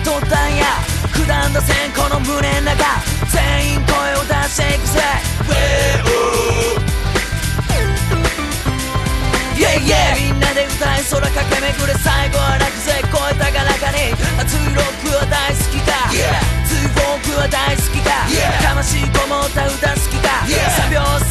取ったんや。普段出せんこの胸の中、全員声を出していくぜ。みんなで歌い空駆け巡れ、最後は楽ぜ声高らかに。熱いロックは大好きか、ツーフォークは大好きか、魂こもった歌好きか、3拍子